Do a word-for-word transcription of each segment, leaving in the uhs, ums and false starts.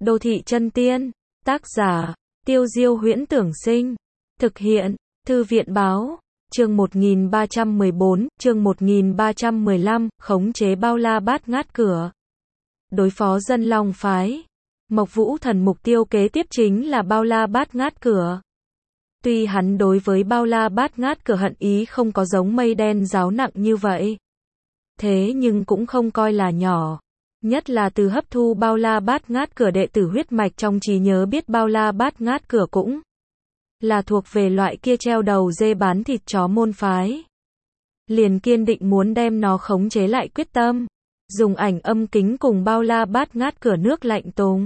Đô thị chân tiên. Tác giả, Tiêu Diêu Huyễn Tưởng Sinh. Thực hiện, Thư viện Báo. Chương một nghìn ba trăm mười bốn, chương một nghìn ba trăm mười lăm, khống chế bao la bát ngát cửa. Đối phó Dân Long phái. Mộc Vũ Thần mục tiêu kế tiếp chính là bao la bát ngát cửa. Tuy hắn đối với bao la bát ngát cửa hận ý không có giống mây đen giáo nặng như vậy. Thế nhưng cũng không coi là nhỏ. Nhất là từ hấp thu bao la bát ngát cửa đệ tử huyết mạch trong trí nhớ biết bao la bát ngát cửa cũng là thuộc về loại kia treo đầu dê bán thịt chó môn phái. Liền kiên định muốn đem nó khống chế lại quyết tâm. Dùng ảnh âm kính cùng bao la bát ngát cửa nước lạnh tùng.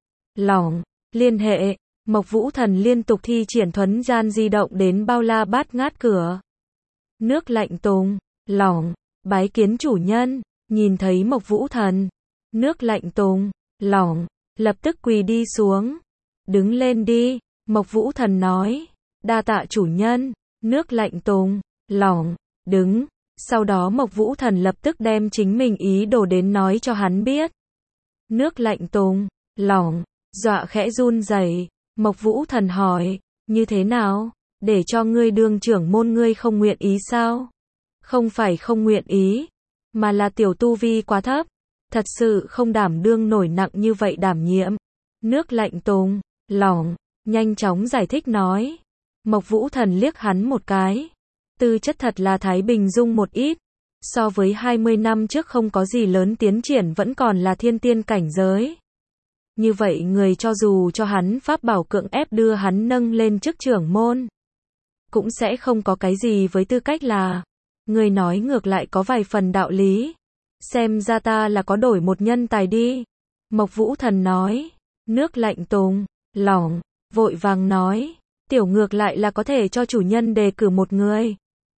Lỏng, liên hệ, Mộc Vũ Thần liên tục thi triển thuấn gian di động đến bao la bát ngát cửa. Nước lạnh tùng, lỏng, bái kiến chủ nhân, nhìn thấy Mộc Vũ Thần. Nước lạnh tùng, lỏng, lập tức quỳ đi xuống. Đứng lên đi, Mộc Vũ Thần nói. Đa tạ chủ nhân, nước lạnh tùng, lỏng, đứng. Sau đó Mộc Vũ Thần lập tức đem chính mình ý đồ đến nói cho hắn biết. Nước lạnh tùng, lỏng, dọa khẽ run rẩy. Mộc Vũ Thần hỏi, như thế nào, để cho ngươi đương trưởng môn ngươi không nguyện ý sao? Không phải không nguyện ý, mà là tiểu tu vi quá thấp, thật sự không đảm đương nổi nặng như vậy đảm nhiệm. Nước lạnh tùng, lỏng, nhanh chóng giải thích nói. Mộc Vũ Thần liếc hắn một cái. Tư chất thật là thái bình dung một ít. So với hai mươi năm trước không có gì lớn tiến triển vẫn còn là thiên tiên cảnh giới. Như vậy người cho dù cho hắn pháp bảo cưỡng ép đưa hắn nâng lên chức trưởng môn. Cũng sẽ không có cái gì với tư cách là. Người nói ngược lại có vài phần đạo lý. Xem ra ta là có đổi một nhân tài đi. Mộc Vũ Thần nói. Nước lạnh tùng, lỏng, vội vàng nói. Tiểu ngược lại là có thể cho chủ nhân đề cử một người.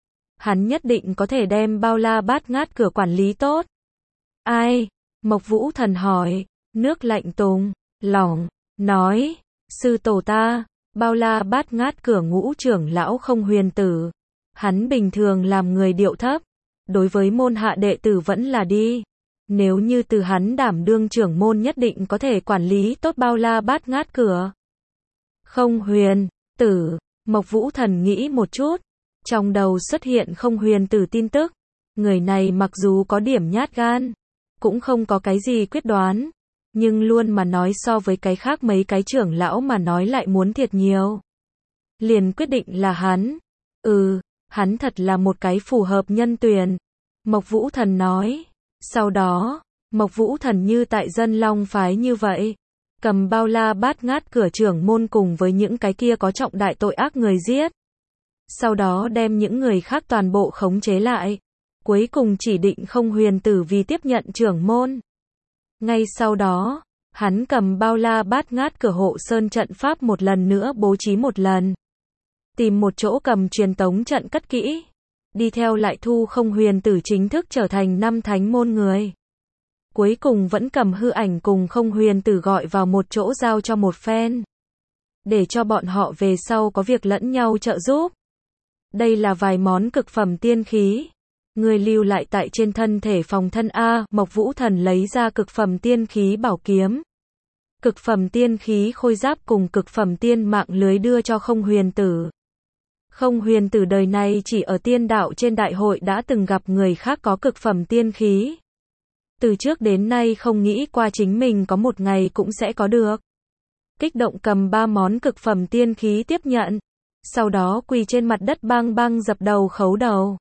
Hắn nhất định có thể đem bao la bát ngát cửa quản lý tốt. Ai? Mộc Vũ Thần hỏi. Nước lạnh tùng, lỏng, nói. Sư tổ ta, bao la bát ngát cửa ngũ trưởng lão Không Huyền Tử. Hắn bình thường làm người điệu thấp. Đối với môn hạ đệ tử vẫn là đi. Nếu như từ hắn đảm đương trưởng môn nhất định có thể quản lý tốt bao la bát ngát cửa. Không Huyền Tử, Mộc Vũ Thần nghĩ một chút. Trong đầu xuất hiện Không Huyền Tử tin tức. Người này mặc dù có điểm nhát gan, cũng không có cái gì quyết đoán. Nhưng luôn mà nói so với cái khác mấy cái trưởng lão mà nói lại muốn thiệt nhiều. Liền quyết định là hắn. Ừ, hắn thật là một cái phù hợp nhân tuyển. Mộc Vũ Thần nói. Sau đó, Mộc Vũ Thần như tại Dân Long phái như vậy. Cầm bao la bát ngát cửa trưởng môn cùng với những cái kia có trọng đại tội ác người giết. Sau đó đem những người khác toàn bộ khống chế lại. Cuối cùng chỉ định Không Huyền Tử vì tiếp nhận trưởng môn. Ngay sau đó, hắn cầm bao la bát ngát cửa hộ sơn trận pháp một lần nữa bố trí một lần. Tìm một chỗ cầm truyền tống trận cất kỹ. Đi theo lại thu Không Huyền Tử chính thức trở thành năm thánh môn người. Cuối cùng vẫn cầm hư ảnh cùng Không Huyền Tử gọi vào một chỗ giao cho một phen. Để cho bọn họ về sau có việc lẫn nhau trợ giúp. Đây là vài món cực phẩm tiên khí. Người lưu lại tại trên thân thể phòng thân A. Mộc Vũ Thần lấy ra cực phẩm tiên khí bảo kiếm. Cực phẩm tiên khí khôi giáp cùng cực phẩm tiên mạng lưới đưa cho Không Huyền Tử. Không Huyền Tử đời này chỉ ở tiên đạo trên đại hội đã từng gặp người khác có cực phẩm tiên khí. Từ trước đến nay không nghĩ qua chính mình có một ngày cũng sẽ có được. Kích động cầm ba món cực phẩm tiên khí tiếp nhận. Sau đó quỳ trên mặt đất bang bang dập đầu khấu đầu.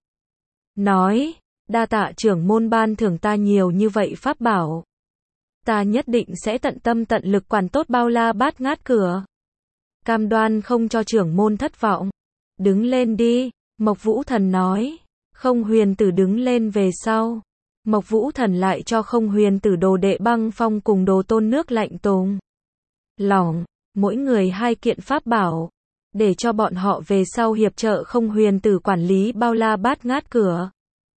Nói, đa tạ trưởng môn ban thưởng ta nhiều như vậy pháp bảo. Ta nhất định sẽ tận tâm tận lực quản tốt bao la bát ngát cửa. Cam đoan không cho trưởng môn thất vọng. Đứng lên đi, Mộc Vũ Thần nói. Không Huyền Tử đứng lên về sau. Mộc Vũ Thần lại cho Không Huyền Tử đồ đệ băng phong cùng đồ tôn nước lạnh tùng. Lỏng, mỗi người hai kiện pháp bảo. Để cho bọn họ về sau hiệp trợ Không Huyền Tử quản lý bao la bát ngát cửa.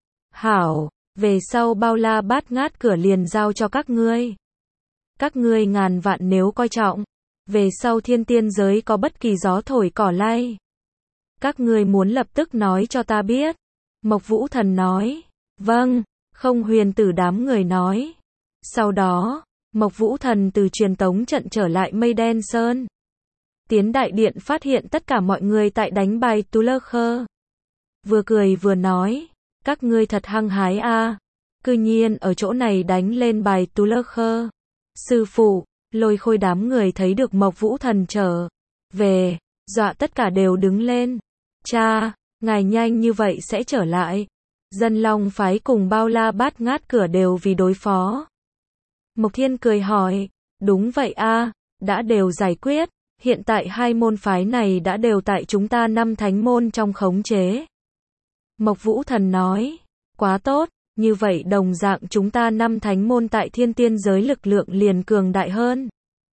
Hảo, về sau bao la bát ngát cửa liền giao cho các ngươi. Các ngươi ngàn vạn nếu coi trọng. Về sau thiên tiên giới có bất kỳ gió thổi cỏ lay. Các ngươi muốn lập tức nói cho ta biết. Mộc Vũ Thần nói. Vâng, Không Huyền Tử đám người nói. Sau đó, Mộc Vũ Thần từ truyền tống trận trở lại Mây Đen Sơn. Tiến đại điện phát hiện tất cả mọi người tại đánh bài tu lơ khơ. Vừa cười vừa nói, các ngươi thật hăng hái a, cư nhiên ở chỗ này đánh lên bài tu lơ khơ. Sư phụ, Lôi Khôi đám người thấy được Mộc Vũ Thần trở về, dọa tất cả đều đứng lên. Cha, ngài nhanh như vậy sẽ trở lại. Dân Long phái cùng Bao La Bát Ngát cửa đều vì đối phó. Mộc Thiên cười hỏi, đúng vậy a, đã đều giải quyết, hiện tại hai môn phái này đã đều tại chúng ta năm thánh môn trong khống chế. Mộc Vũ Thần nói, quá tốt, như vậy đồng dạng chúng ta năm thánh môn tại thiên tiên giới lực lượng liền cường đại hơn.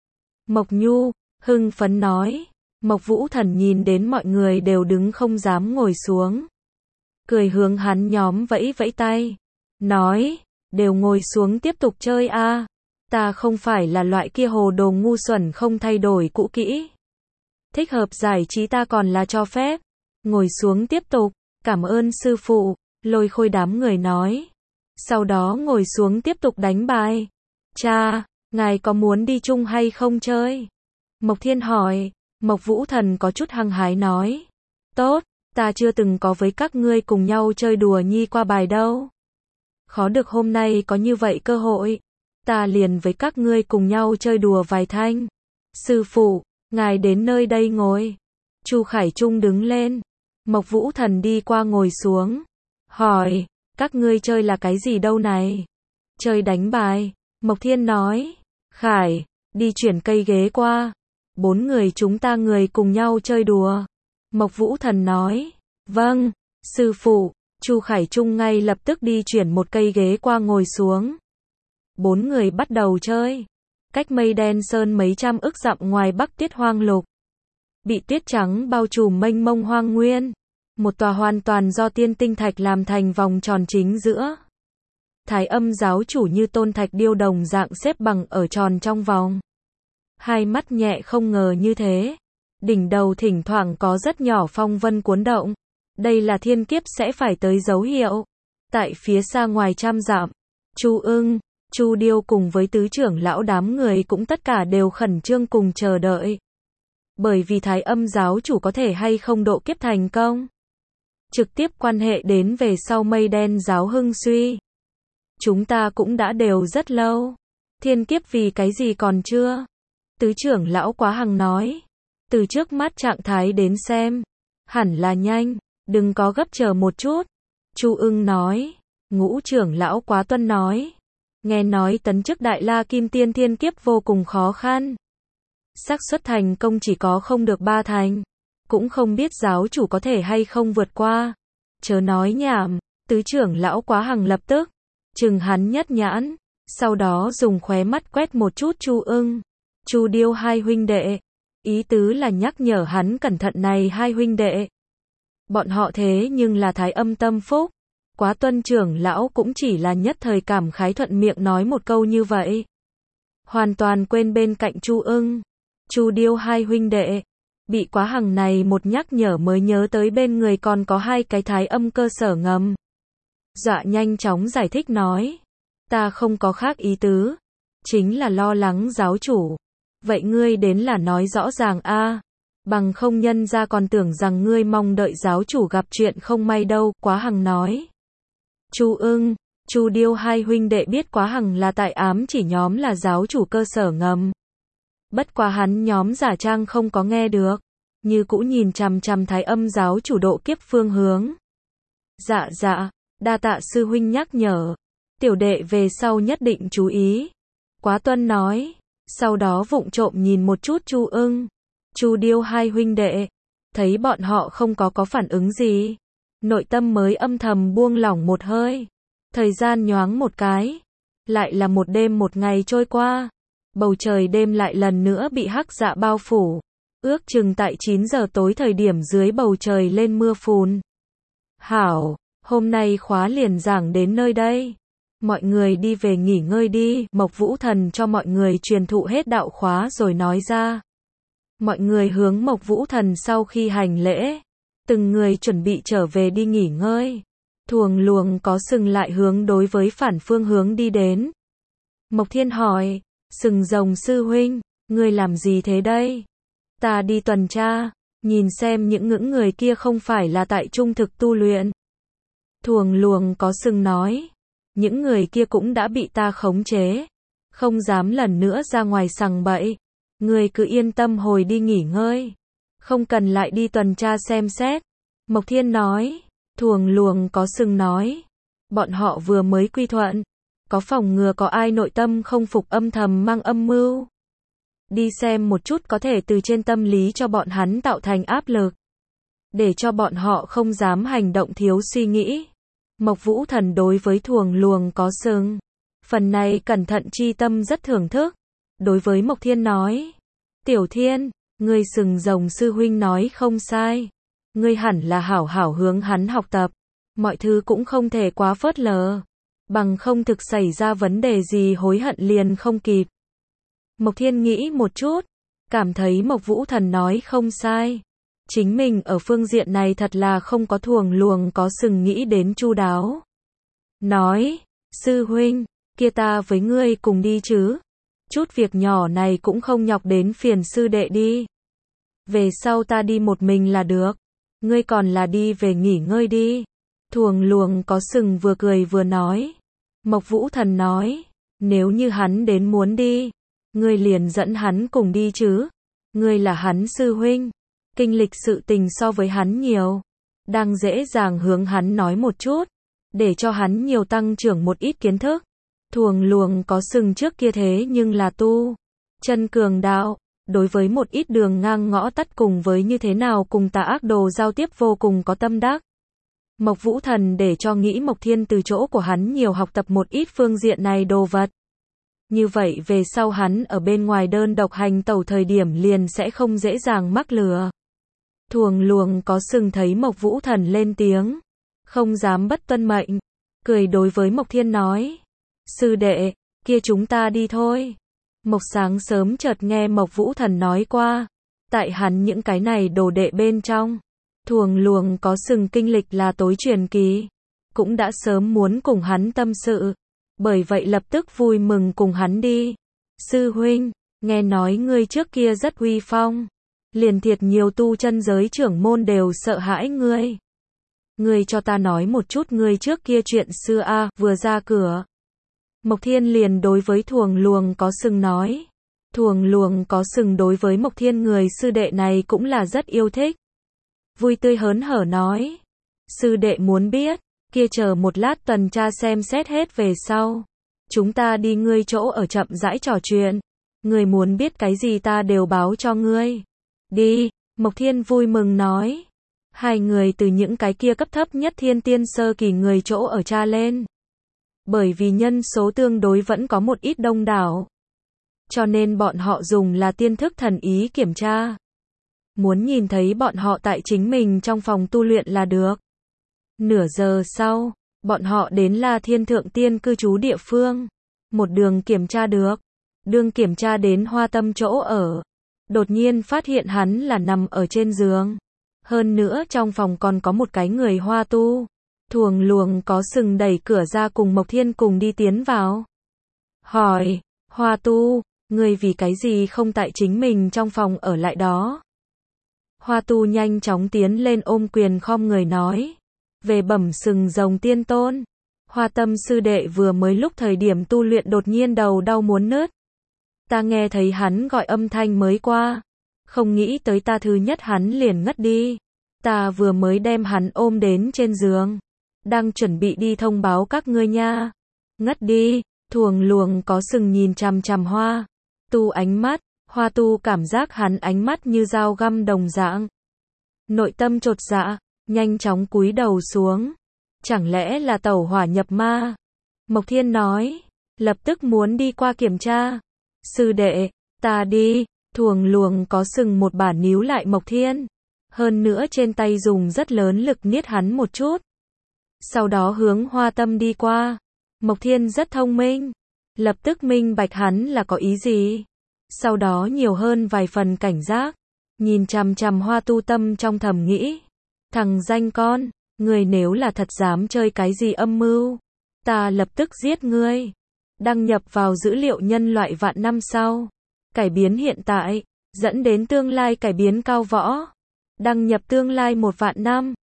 Mộc Nhu, hưng phấn nói, Mộc Vũ Thần nhìn đến mọi người đều đứng không dám ngồi xuống. Cười hướng hắn nhóm vẫy vẫy tay, nói, đều ngồi xuống tiếp tục chơi a, ta không phải là loại kia hồ đồ ngu xuẩn không thay đổi cũ kỹ. Thích hợp giải trí ta còn là cho phép. Ngồi xuống tiếp tục, cảm ơn sư phụ, Lôi Khôi đám người nói. Sau đó ngồi xuống tiếp tục đánh bài. Cha, ngài có muốn đi chung hay không chơi? Mộc Thiên hỏi. Mộc Vũ Thần có chút hăng hái nói, tốt, ta chưa từng có với các ngươi cùng nhau chơi đùa nhi qua bài đâu. Khó được hôm nay có như vậy cơ hội, ta liền với các ngươi cùng nhau chơi đùa vài thanh. Sư phụ, ngài đến nơi đây ngồi. Chu Khải Trung đứng lên. Mộc Vũ Thần đi qua ngồi xuống. Hỏi, các ngươi chơi là cái gì đâu này? Chơi đánh bài. Mộc Thiên nói, Khải, đi chuyển cây ghế qua. Bốn người chúng ta người cùng nhau chơi đùa. Mộc Vũ Thần nói, vâng, sư phụ. Chu Khải Trung ngay lập tức đi chuyển một cây ghế qua ngồi xuống. Bốn người bắt đầu chơi. Cách Mây Đen Sơn mấy trăm ức dặm ngoài Bắc Tiết Hoang Lục. Bị tuyết trắng bao trùm mênh mông hoang nguyên. Một tòa hoàn toàn do tiên tinh thạch làm thành vòng tròn chính giữa. Thái Âm giáo chủ như tôn thạch điêu đồng dạng xếp bằng ở tròn trong vòng. Hai mắt nhẹ không ngờ như thế. Đỉnh đầu thỉnh thoảng có rất nhỏ phong vân cuốn động. Đây là thiên kiếp sẽ phải tới dấu hiệu. Tại phía xa ngoài trăm dặm, Chu Ưng, Chu Điêu cùng với tứ trưởng lão đám người cũng tất cả đều khẩn trương cùng chờ đợi. Bởi vì Thái Âm giáo chủ có thể hay không độ kiếp thành công, trực tiếp quan hệ đến về sau Mây Đen giáo hưng suy. Chúng ta cũng đã đều rất lâu. Thiên kiếp vì cái gì còn chưa? Tứ trưởng lão Quá Hằng nói. Từ trước mắt trạng thái đến xem, hẳn là nhanh, đừng có gấp chờ một chút. Chu Ưng nói. Ngũ trưởng lão Quá Tuân nói. Nghe nói tấn chức Đại La Kim Tiên thiên kiếp vô cùng khó khăn. Xác suất thành công chỉ có không được ba thành. Cũng không biết giáo chủ có thể hay không vượt qua. Chớ nói nhảm, tứ trưởng lão Quá Hằng lập tức chừng hắn nhất nhãn, sau đó dùng khóe mắt quét một chút Chu Ưng, Chu Điêu hai huynh đệ. Ý tứ là nhắc nhở hắn cẩn thận này hai huynh đệ. Bọn họ thế nhưng là Thái Âm tâm phúc. Quá Tuân trưởng lão cũng chỉ là nhất thời cảm khái thuận miệng nói một câu như vậy. Hoàn toàn quên bên cạnh Chu Ưng, Chu Điêu hai huynh đệ. Bị Quá Hằng này một nhắc nhở mới nhớ tới bên người còn có hai cái Thái Âm cơ sở ngầm. Dọa nhanh chóng giải thích nói. Ta không có khác ý tứ. Chính là lo lắng giáo chủ. Vậy ngươi đến là nói rõ ràng a, bằng không nhân ra còn tưởng rằng ngươi mong đợi giáo chủ gặp chuyện không may đâu. Quá Hằng nói. Chu Ưng, Chu Điêu hai huynh đệ biết Quá Hằng là tại ám chỉ nhóm là giáo chủ cơ sở ngầm. Bất quá hắn nhóm giả trang không có nghe được, như cũ nhìn chằm chằm Thái Âm giáo chủ độ kiếp phương hướng. Dạ dạ, đa tạ sư huynh nhắc nhở, tiểu đệ về sau nhất định chú ý. Quá Tuân nói, sau đó vụng trộm nhìn một chút Chu Ưng, Chu Điêu hai huynh đệ, thấy bọn họ không có có phản ứng gì, nội tâm mới âm thầm buông lỏng một hơi. Thời gian nhoáng một cái, lại là một đêm một ngày trôi qua. Bầu trời đêm lại lần nữa bị hắc dạ bao phủ. Ước chừng tại chín giờ tối thời điểm dưới bầu trời lên mưa phùn. Hảo, hôm nay khóa liền giảng đến nơi đây. Mọi người đi về nghỉ ngơi đi. Mộc Vũ Thần cho mọi người truyền thụ hết đạo khóa rồi nói ra. Mọi người hướng Mộc Vũ Thần sau khi hành lễ, từng người chuẩn bị trở về đi nghỉ ngơi. Thuồng luồng có sừng lại hướng đối với phản phương hướng đi đến. Mộc Thiên hỏi, Sừng rồng sư huynh, ngươi làm gì thế đây? Ta đi tuần tra, nhìn xem những ngưỡng người kia không phải là tại trung thực tu luyện. Thuồng luồng có sừng nói, những người kia cũng đã bị ta khống chế, không dám lần nữa ra ngoài sằng bậy. Ngươi cứ yên tâm hồi đi nghỉ ngơi, không cần lại đi tuần tra xem xét. Mộc Thiên nói, thuồng luồng có sừng nói, bọn họ vừa mới quy thuận, có phòng ngừa có ai nội tâm không phục âm thầm mang âm mưu. Đi xem một chút có thể từ trên tâm lý cho bọn hắn tạo thành áp lực, để cho bọn họ không dám hành động thiếu suy nghĩ. Mộc Vũ Thần đối với thuồng luồng có sừng, phần này cẩn thận chi tâm rất thưởng thức. Đối với Mộc Thiên nói, Tiểu Thiên, ngươi sừng rồng sư huynh nói không sai, ngươi hẳn là hảo hảo hướng hắn học tập, mọi thứ cũng không thể quá phớt lờ, bằng không thực xảy ra vấn đề gì hối hận liền không kịp. Mộc Thiên nghĩ một chút, cảm thấy Mộc Vũ Thần nói không sai, chính mình ở phương diện này thật là không có thuồng luồng có sừng nghĩ đến chu đáo. Nói, sư huynh, kia ta với ngươi cùng đi chứ? Chút việc nhỏ này cũng không nhọc đến phiền sư đệ đi. Về sau ta đi một mình là được, ngươi còn là đi về nghỉ ngơi đi. Thuồng luồng có sừng vừa cười vừa nói. Mộc Vũ Thần nói, nếu như hắn đến muốn đi, ngươi liền dẫn hắn cùng đi chứ. Ngươi là hắn sư huynh, kinh lịch sự tình so với hắn nhiều, đang dễ dàng hướng hắn nói một chút, để cho hắn nhiều tăng trưởng một ít kiến thức. Thuồng luồng có sừng trước kia thế nhưng là tu chân cường đạo, đối với một ít đường ngang ngõ tắt cùng với như thế nào cùng tà ác đồ giao tiếp vô cùng có tâm đắc. Mộc Vũ Thần để cho nghĩ Mộc Thiên từ chỗ của hắn nhiều học tập một ít phương diện này đồ vật. Như vậy về sau hắn ở bên ngoài đơn độc hành tẩu thời điểm liền sẽ không dễ dàng mắc lừa. Thuồng luồng có sừng thấy Mộc Vũ Thần lên tiếng, không dám bất tuân mệnh, cười đối với Mộc Thiên nói, sư đệ, kia chúng ta đi thôi. Mộc sáng sớm chợt nghe Mộc Vũ Thần nói qua, tại hắn những cái này đồ đệ bên trong, thuồng luồng có sừng kinh lịch là tối truyền kỳ, cũng đã sớm muốn cùng hắn tâm sự, bởi vậy lập tức vui mừng cùng hắn đi. Sư huynh, nghe nói ngươi trước kia rất uy phong, liền thiệt nhiều tu chân giới trưởng môn đều sợ hãi ngươi. Ngươi cho ta nói một chút ngươi trước kia chuyện xưa a. À, vừa ra cửa, Mộc Thiên liền đối với thuồng luồng có sừng nói. Thuồng luồng có sừng đối với Mộc Thiên người sư đệ này cũng là rất yêu thích. Vui tươi hớn hở nói, sư đệ muốn biết, kia chờ một lát tuần tra xem xét hết về sau, chúng ta đi ngươi chỗ ở chậm rãi trò chuyện, ngươi muốn biết cái gì ta đều báo cho ngươi. Đi, Mộc Thiên vui mừng nói. Hai người từ những cái kia cấp thấp nhất thiên tiên sơ kỳ người chỗ ở tra lên. Bởi vì nhân số tương đối vẫn có một ít đông đảo, cho nên bọn họ dùng là tiên thức thần ý kiểm tra. Muốn nhìn thấy bọn họ tại chính mình trong phòng tu luyện là được. Nửa giờ sau, bọn họ đến La Thiên Thượng Tiên cư trú địa phương. Một đường kiểm tra được. Đường kiểm tra đến Hoa Tâm chỗ ở. Đột nhiên phát hiện hắn là nằm ở trên giường. Hơn nữa trong phòng còn có một cái người hoa tu. Thuồng luồng có sừng đẩy cửa ra cùng Mộc Thiên cùng đi tiến vào. Hỏi, Hoa tu, ngươi vì cái gì không tại chính mình trong phòng ở lại đó? Hoa tu nhanh chóng tiến lên ôm quyền khom người nói. Về bẩm sừng rồng tiên tôn. Hoa Tâm sư đệ vừa mới lúc thời điểm tu luyện đột nhiên đầu đau muốn nứt. Ta nghe thấy hắn gọi âm thanh mới qua. Không nghĩ tới ta thứ nhất hắn liền ngất đi. Ta vừa mới đem hắn ôm đến trên giường. Đang chuẩn bị đi thông báo các ngươi nha. Ngất đi, thuồng luồng có sừng nhìn chằm chằm Hoa tu ánh mắt. Hoa tu cảm giác hắn ánh mắt như dao găm đồng dạng. Nội tâm chột dạ, nhanh chóng cúi đầu xuống. Chẳng lẽ là tẩu hỏa nhập ma? Mộc Thiên nói, lập tức muốn đi qua kiểm tra. Sư đệ, ta đi. Thuồng luồng có sừng một bà níu lại Mộc Thiên. Hơn nữa trên tay dùng rất lớn lực niết hắn một chút. Sau đó hướng Hoa Tâm đi qua. Mộc Thiên rất thông minh. Lập tức minh bạch hắn là có ý gì. Sau đó nhiều hơn vài phần cảnh giác. Nhìn chằm chằm Hoa tu tâm trong thầm nghĩ. Thằng danh con, người nếu là thật dám chơi cái gì âm mưu, ta lập tức giết ngươi. đăng nhập vào dữ liệu nhân loại vạn năm sau. Cải biến hiện tại, dẫn đến tương lai cải biến cao võ. Đăng nhập tương lai một vạn năm.